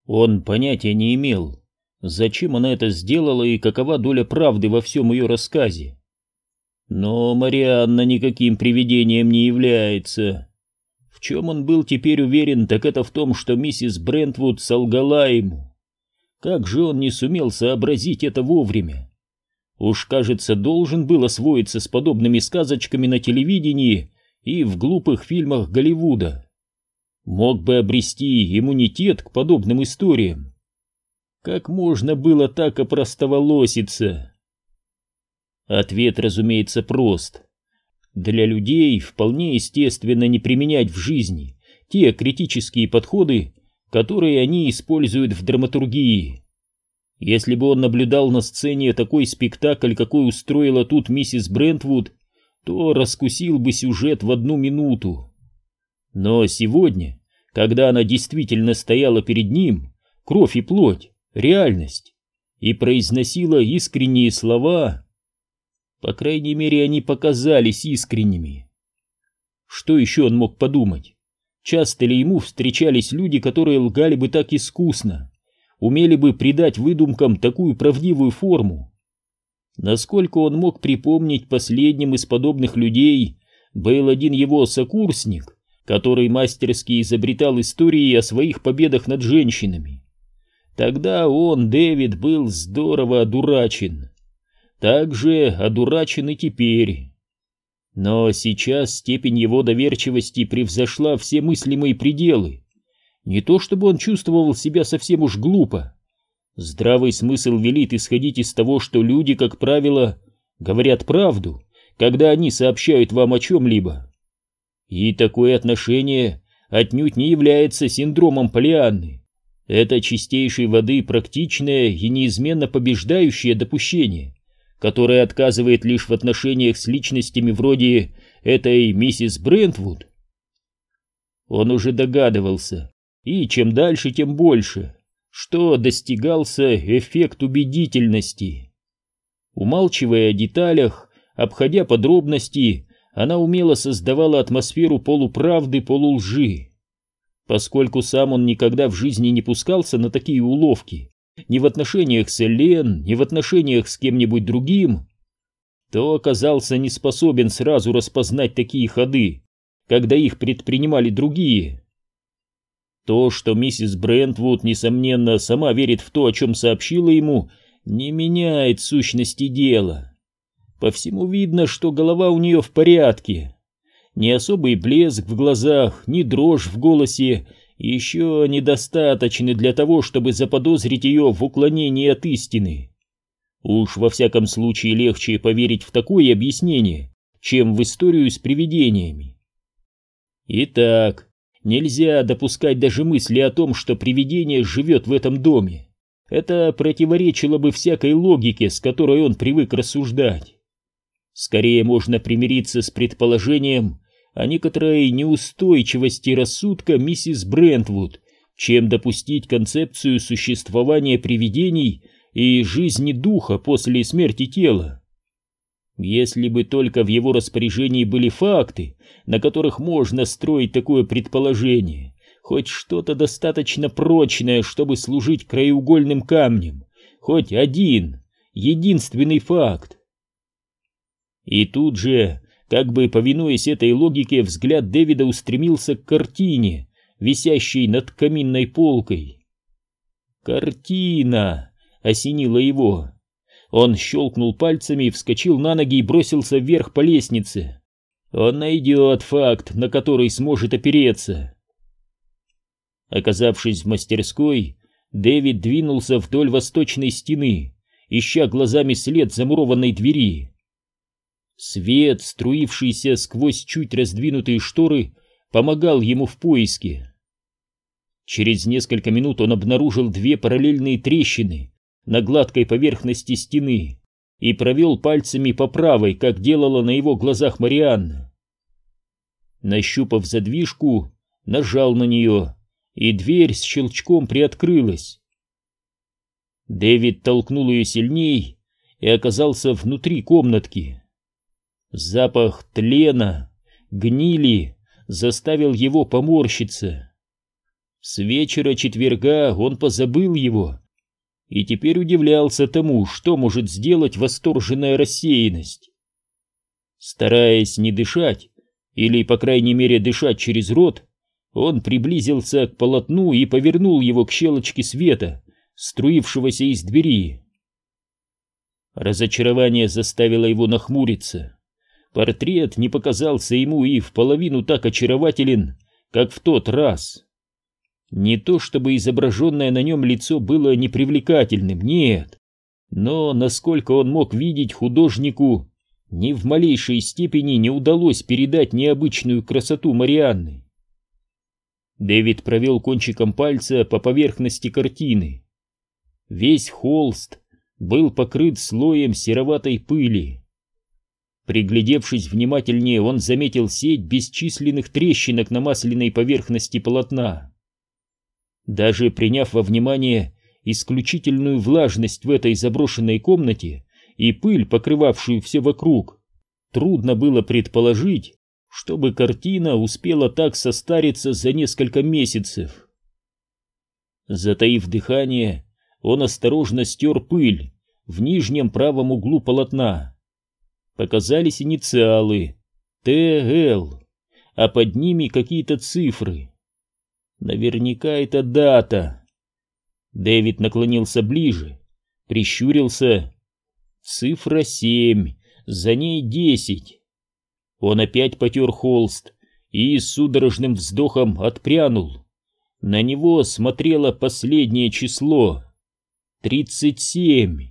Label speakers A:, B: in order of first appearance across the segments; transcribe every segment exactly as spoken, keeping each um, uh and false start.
A: Он понятия не имел, зачем она это сделала и какова доля правды во всем ее рассказе. Но Марианна никаким привидением не является. В чем он был теперь уверен, так это в том, что миссис Брентвуд солгала ему. Как же он не сумел сообразить это вовремя? Уж, кажется, должен был освоиться с подобными сказочками на телевидении и в глупых фильмах Голливуда. Мог бы обрести иммунитет к подобным историям. Как можно было так опростоволоситься? Ответ, разумеется, прост. Для людей вполне естественно не применять в жизни те критические подходы, которые они используют в драматургии. Если бы он наблюдал на сцене такой спектакль, какой устроила тут миссис Брентвуд, то раскусил бы сюжет в одну минуту. Но сегодня, когда она действительно стояла перед ним, кровь и плоть, реальность, и произносила искренние слова, по крайней мере, они показались искренними. Что еще он мог подумать? Часто ли ему встречались люди, которые лгали бы так искусно, умели бы придать выдумкам такую правдивую форму? Насколько он мог припомнить, последним из подобных людей был один его сокурсник, который мастерски изобретал истории о своих победах над женщинами. Тогда он, Дэвид, был здорово одурачен. Так же одурачен и теперь. Но сейчас степень его доверчивости превзошла все мыслимые пределы. Не то чтобы он чувствовал себя совсем уж глупо. Здравый смысл велит исходить из того, что люди, как правило, говорят правду, когда они сообщают вам о чем-либо. И такое отношение отнюдь не является синдромом Поллианны. Это чистейшей воды практичное и неизменно побеждающее допущение, которое отказывает лишь в отношениях с личностями вроде этой миссис Брентвуд. Он уже догадывался, и чем дальше, тем больше, что достигался эффект убедительности. Умалчивая о деталях, обходя подробности, она умело создавала атмосферу полуправды, полулжи. Поскольку сам он никогда в жизни не пускался на такие уловки, ни в отношениях с Эллен, ни в отношениях с кем-нибудь другим, то оказался не способен сразу распознать такие ходы, когда их предпринимали другие. То, что миссис Брентвуд, несомненно, сама верит в то, о чем сообщила ему, не меняет сущности дела. По всему видно, что голова у нее в порядке. Ни особый блеск в глазах, ни дрожь в голосе еще недостаточны для того, чтобы заподозрить ее в уклонении от истины. Уж во всяком случае легче поверить в такое объяснение, чем в историю с привидениями. Итак, нельзя допускать даже мысли о том, что привидение живет в этом доме. Это противоречило бы всякой логике, с которой он привык рассуждать. Скорее можно примириться с предположением о некоторой неустойчивости рассудка миссис Брентвуд, чем допустить концепцию существования привидений и жизни духа после смерти тела. Если бы только в его распоряжении были факты, на которых можно строить такое предположение, хоть что-то достаточно прочное, чтобы служить краеугольным камнем, хоть один, единственный факт. И тут же, как бы повинуясь этой логике, взгляд Дэвида устремился к картине, висящей над каминной полкой. «Картина!» — осенила его. Он щелкнул пальцами, вскочил на ноги и бросился вверх по лестнице. Он найдет факт, на который сможет опереться. Оказавшись в мастерской, Дэвид двинулся вдоль восточной стены, ища глазами след замурованной двери. Свет, струившийся сквозь чуть раздвинутые шторы, помогал ему в поиске. Через несколько минут он обнаружил две параллельные трещины на гладкой поверхности стены и провел пальцами по правой, как делала на его глазах Марианна. Нащупав задвижку, нажал на нее, и дверь с щелчком приоткрылась. Дэвид толкнул ее сильней и оказался внутри комнатки. Запах тлена, гнили заставил его поморщиться. С вечера четверга он позабыл его и теперь удивлялся тому, что может сделать восторженная рассеянность. Стараясь не дышать, или, по крайней мере, дышать через рот, он приблизился к полотну и повернул его к щелочке света, струившегося из двери. Разочарование заставило его нахмуриться. Портрет не показался ему и в половину так очарователен, как в тот раз. Не то чтобы изображенное на нем лицо было непривлекательным, нет, но, насколько он мог видеть, художнику ни в малейшей степени не удалось передать необычную красоту Марианны. Дэвид провел кончиком пальца по поверхности картины. Весь холст был покрыт слоем сероватой пыли. Приглядевшись внимательнее, он заметил сеть бесчисленных трещинок на масляной поверхности полотна. Даже приняв во внимание исключительную влажность в этой заброшенной комнате и пыль, покрывавшую все вокруг, трудно было предположить, чтобы картина успела так состариться за несколько месяцев. Затаив дыхание, он осторожно стер пыль в нижнем правом углу полотна. Показались инициалы Т Л, а под ними какие-то цифры. Наверняка это дата. Дэвид наклонился ближе, прищурился. Цифра семь, за ней десять. Он опять потер холст и с судорожным вздохом отпрянул. На него смотрело последнее число — тридцать семь.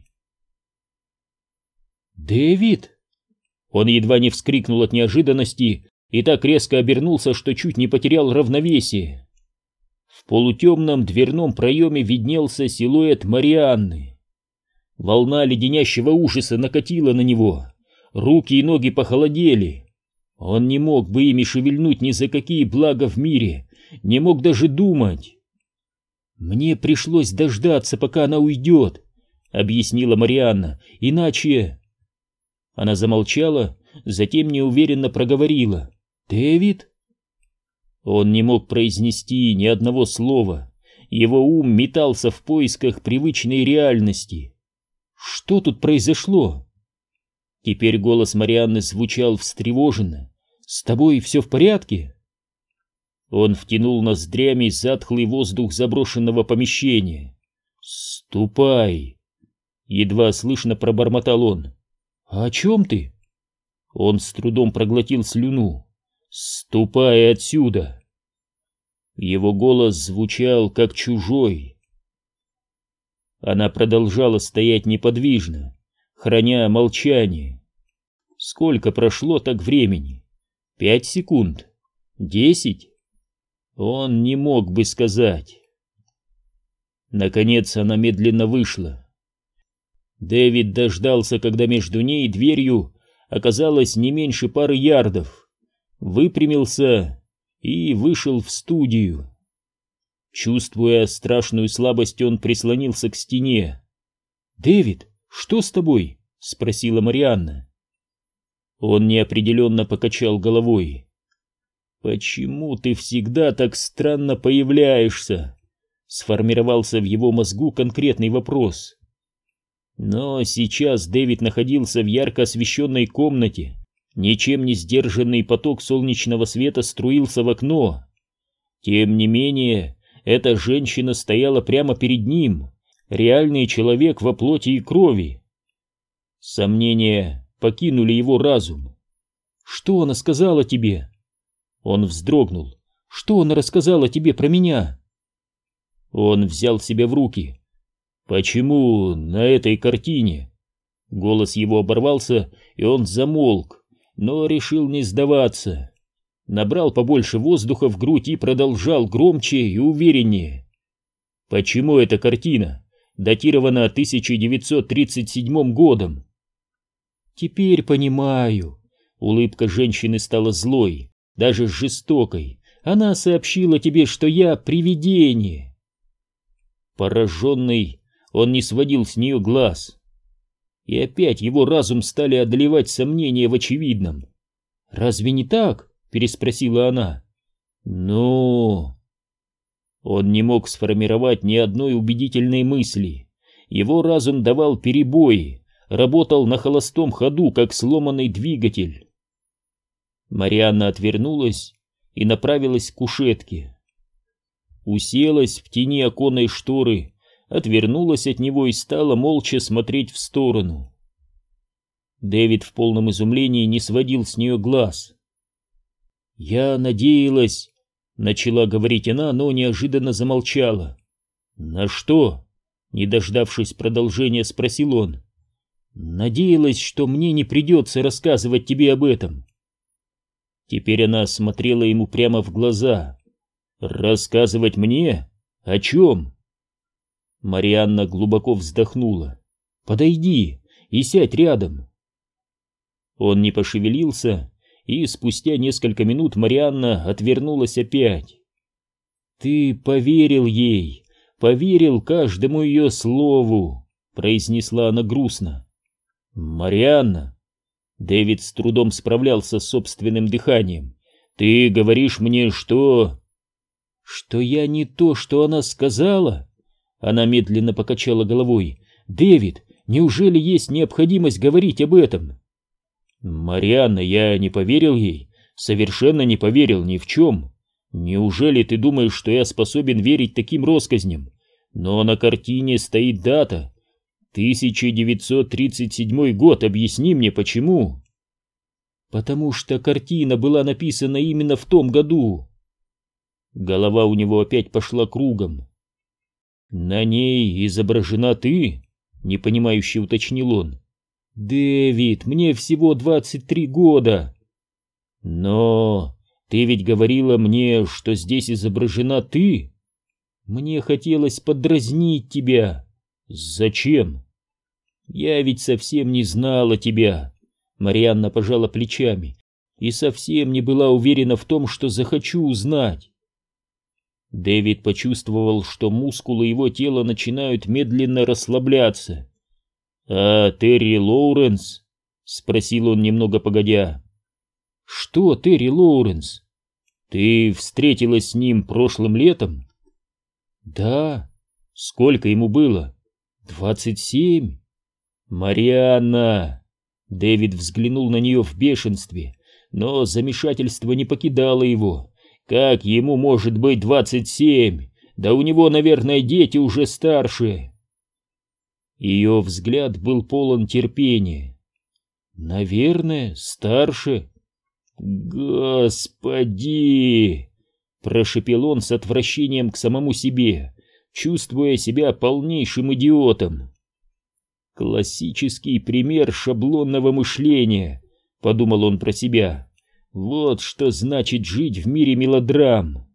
A: «Дэвид!» Он едва не вскрикнул от неожиданности и так резко обернулся, что чуть не потерял равновесие. В полутемном дверном проеме виднелся силуэт Марианны. Волна леденящего ужаса накатила на него, руки и ноги похолодели. Он не мог бы ими шевельнуть ни за какие блага в мире, не мог даже думать. «Мне пришлось дождаться, пока она уйдет», — объяснила Марианна, — «иначе...» Она замолчала, затем неуверенно проговорила: «Дэвид?» Он не мог произнести ни одного слова, его ум метался в поисках привычной реальности. «Что тут произошло?» Теперь голос Марианны звучал встревоженно. «С тобой все в порядке?» Он втянул ноздрями затхлый воздух заброшенного помещения. «Ступай!» Едва слышно пробормотал он. «А о чем ты?» Он с трудом проглотил слюну. «Ступай отсюда!» Его голос звучал как чужой. Она продолжала стоять неподвижно, храня молчание. Сколько прошло так времени? Пять секунд? Десять? Он не мог бы сказать. Наконец она медленно вышла. Дэвид дождался, когда между ней и дверью оказалось не меньше пары ярдов, выпрямился и вышел в студию. Чувствуя страшную слабость, он прислонился к стене. «Дэвид, что с тобой?» — спросила Марианна. Он неопределенно покачал головой. «Почему ты всегда так странно появляешься?» — сформировался в его мозгу конкретный вопрос. Но сейчас Дэвид находился в ярко освещенной комнате. Ничем не сдержанный поток солнечного света струился в окно. Тем не менее, эта женщина стояла прямо перед ним, реальный человек во плоти и крови. Сомнения покинули его разум. «Что она сказала тебе?» Он вздрогнул. «Что она рассказала тебе про меня?» Он взял себя в руки. «Почему на этой картине?» Голос его оборвался, и он замолк, но решил не сдаваться. Набрал побольше воздуха в грудь и продолжал громче и увереннее. «Почему эта картина датирована тысяча девятьсот тридцать седьмым годом?» «Теперь понимаю». Улыбка женщины стала злой, даже жестокой. «Она сообщила тебе, что я привидение». Пораженный, он не сводил с нее глаз. И опять его разум стали одолевать сомнения в очевидном. «Разве не так?» — переспросила она. «Ну...» Он не мог сформировать ни одной убедительной мысли. Его разум давал перебои, работал на холостом ходу, как сломанный двигатель. Марианна отвернулась и направилась к кушетке. Уселась в тени оконной шторы, отвернулась от него и стала молча смотреть в сторону. Дэвид в полном изумлении не сводил с нее глаз. «Я надеялась...» — начала говорить она, но неожиданно замолчала. «На что?» — не дождавшись продолжения, спросил он. «Надеялась, что мне не придется рассказывать тебе об этом». Теперь она смотрела ему прямо в глаза. «Рассказывать мне? О чем?» Марианна глубоко вздохнула. «Подойди и сядь рядом». Он не пошевелился, и спустя несколько минут Марианна отвернулась опять. «Ты поверил ей, поверил каждому ее слову», — произнесла она грустно. «Марианна!» Дэвид с трудом справлялся с собственным дыханием. «Ты говоришь мне, что...» «Что я не то, что она сказала?» Она медленно покачала головой. «Дэвид, неужели есть необходимость говорить об этом?» «Марианна, я не поверил ей, совершенно не поверил ни в чем. Неужели ты думаешь, что я способен верить таким россказням? Но на картине стоит дата. тысяча девятьсот тридцать седьмой год, объясни мне, почему?» «Потому что картина была написана именно в том году». Голова у него опять пошла кругом. «На ней изображена ты?» — непонимающе уточнил он. «Дэвид, мне всего двадцать три года». «Но ты ведь говорила мне, что здесь изображена ты?» «Мне хотелось подразнить тебя». «Зачем?» «Я ведь совсем не знала тебя», — Марианна пожала плечами, «и совсем не была уверена в том, что захочу узнать». Дэвид почувствовал, что мускулы его тела начинают медленно расслабляться. «А Терри Лоуренс?» — спросил он немного погодя. «Что Терри Лоуренс? Ты встретилась с ним прошлым летом?» «Да». «Сколько ему было?» «Двадцать семь». «Марианна!» Дэвид взглянул на нее в бешенстве, но замешательство не покидало его. «Как ему может быть двадцать семь? Да у него, наверное, дети уже старше». Ее взгляд был полон терпения. «Наверное, старше». «Господи!» — прошепел он с отвращением к самому себе, чувствуя себя полнейшим идиотом. «Классический пример шаблонного мышления», — подумал он про себя. «Вот что значит жить в мире мелодрам».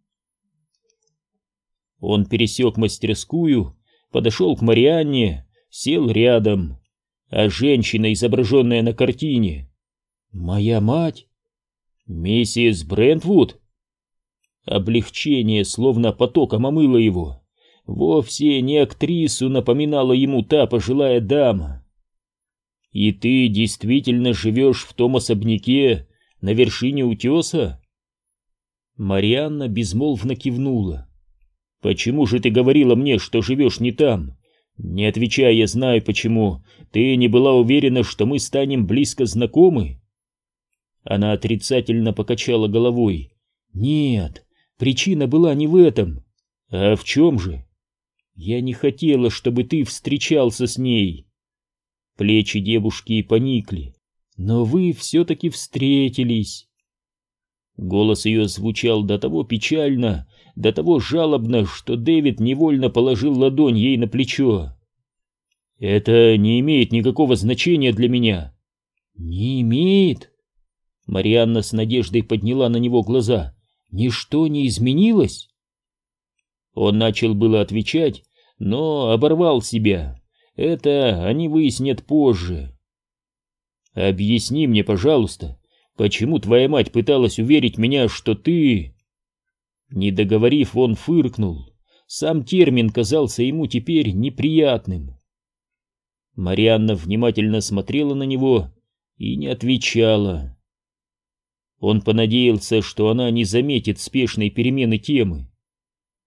A: Он пересек мастерскую, подошел к Марианне, сел рядом, а женщина, изображенная на картине... «Моя мать? Миссис Брентвуд?» Облегчение словно потоком омыло его. Вовсе не актрису напоминала ему та пожилая дама. «И ты действительно живешь в том особняке на вершине утеса?» Марианна безмолвно кивнула. «Почему же ты говорила мне, что живешь не там? Не отвечай, я знаю почему. Ты не была уверена, что мы станем близко знакомы?» Она отрицательно покачала головой. «Нет, причина была не в этом». «А в чем же?» «Я не хотела, чтобы ты встречался с ней». Плечи девушки поникли. «Но вы все-таки встретились». Голос ее звучал до того печально, до того жалобно, что Дэвид невольно положил ладонь ей на плечо. «Это не имеет никакого значения для меня». «Не имеет?» Марианна с надеждой подняла на него глаза. «Ничто не изменилось?» Он начал было отвечать, но оборвал себя. Это они выяснят позже. «Объясни мне, пожалуйста, почему твоя мать пыталась уверить меня, что ты...» Не договорив, он фыркнул. Сам термин казался ему теперь неприятным. Марианна внимательно смотрела на него и не отвечала. Он понадеялся, что она не заметит спешной перемены темы.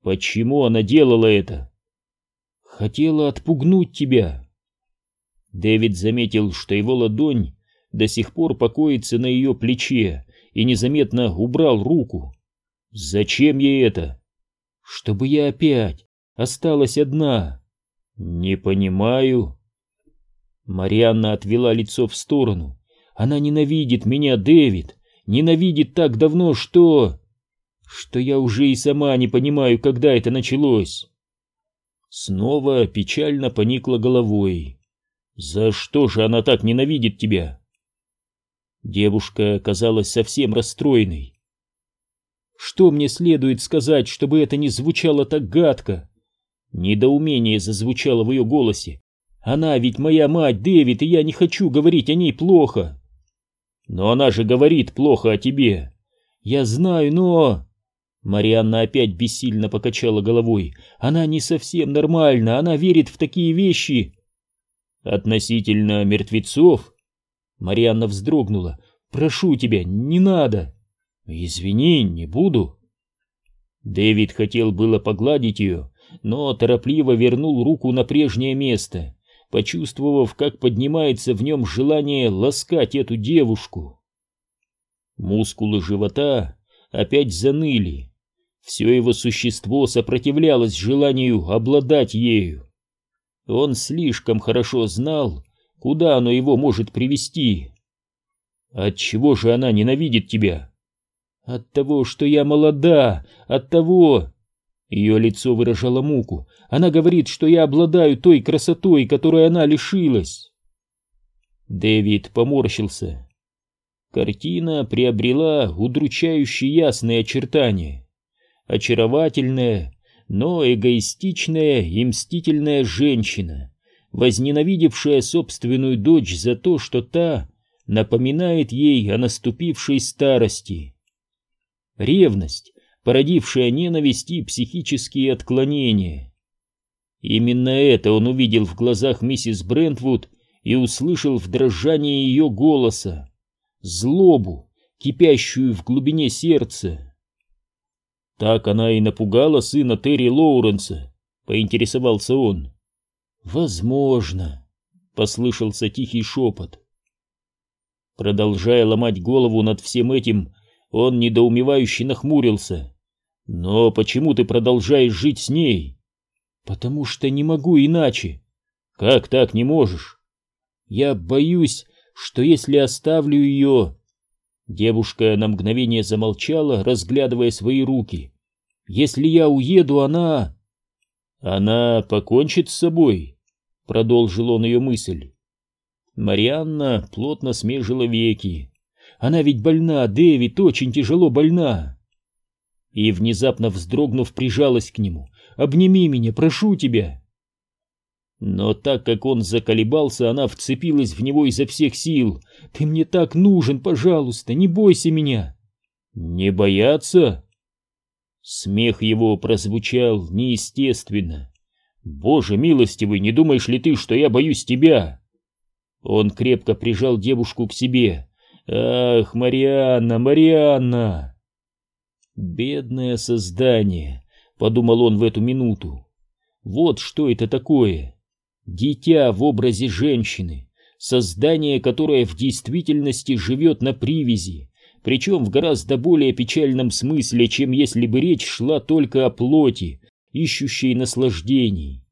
A: Почему она делала это? Хотела отпугнуть тебя. Дэвид заметил, что его ладонь до сих пор покоится на ее плече, и незаметно убрал руку. Зачем ей это? Чтобы я опять осталась одна. Не понимаю. Марианна отвела лицо в сторону. Она ненавидит меня, Дэвид, ненавидит так давно, что... что я уже и сама не понимаю, когда это началось. Снова печально поникла головой. За что же она так ненавидит тебя? Девушка казалась совсем расстроенной. Что мне следует сказать, чтобы это не звучало так гадко? Недоумение зазвучало в ее голосе. Она ведь моя мать, Дэвид, и я не хочу говорить о ней плохо. Но она же говорит плохо о тебе. Я знаю, но... Марианна опять бессильно покачала головой. Она не совсем нормальна, она верит в такие вещи. Относительно мертвецов? Марианна вздрогнула. Прошу тебя, не надо. Извини, не буду. Дэвид хотел было погладить ее, но торопливо вернул руку на прежнее место, почувствовав, как поднимается в нем желание ласкать эту девушку. Мускулы живота опять заныли. Все его существо сопротивлялось желанию обладать ею. Он слишком хорошо знал, куда оно его может привести. Отчего же она ненавидит тебя? От того, что я молода, от того... Ее лицо выражало муку. Она говорит, что я обладаю той красотой, которой она лишилась. Дэвид поморщился. Картина приобрела удручающе ясные очертания. Очаровательная, но эгоистичная и мстительная женщина, возненавидевшая собственную дочь за то, что та напоминает ей о наступившей старости. Ревность, породившая ненависть и психические отклонения. Именно это он увидел в глазах миссис Брентвуд и услышал в дрожании ее голоса, злобу, кипящую в глубине сердца. Так она и напугала сына Терри Лоуренса, поинтересовался он. Возможно, послышался тихий шепот. Продолжая ломать голову над всем этим, он недоумевающе нахмурился. Но почему ты продолжаешь жить с ней? Потому что не могу иначе. Как так не можешь? Я боюсь, что если оставлю ее... Девушка на мгновение замолчала, разглядывая свои руки. Если я уеду, она... Она покончит с собой, продолжил он ее мысль. Марианна плотно смежила веки. Она ведь больна, Дэвид, очень тяжело больна. И, внезапно вздрогнув, прижалась к нему. Обними меня, прошу тебя. Но так как он заколебался, она вцепилась в него изо всех сил. Ты мне так нужен, пожалуйста, не бойся меня. Не бояться? Смех его прозвучал неестественно. Боже милостивый, не думаешь ли ты, что я боюсь тебя? Он крепко прижал девушку к себе. Ах, Марианна, Марианна! Бедное создание, подумал он в эту минуту. Вот что это такое. Дитя в образе женщины, создание, которое в действительности живет на привязи, причем в гораздо более печальном смысле, чем если бы речь шла только о плоти, ищущей наслаждений.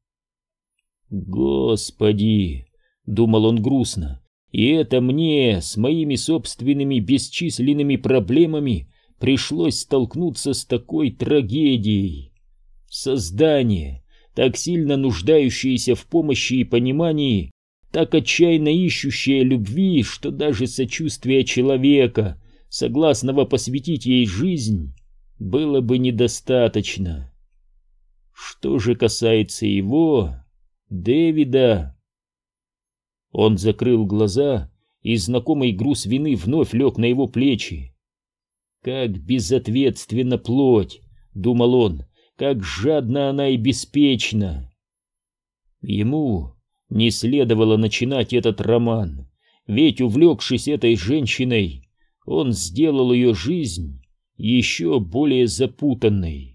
A: Господи, думал он грустно, и это мне с моими собственными бесчисленными проблемами пришлось столкнуться с такой трагедией. Создание, так сильно нуждающееся в помощи и понимании, так отчаянно ищущее любви, что даже сочувствие человека, согласного посвятить ей жизнь, было бы недостаточно. Что же касается его, Дэвида... Он закрыл глаза, и знакомый груз вины вновь лег на его плечи. «Как безответственна плоть!» — думал он. «Как жадна она и беспечна!» Ему не следовало начинать этот роман, ведь, увлекшись этой женщиной, он сделал ее жизнь еще более запутанной.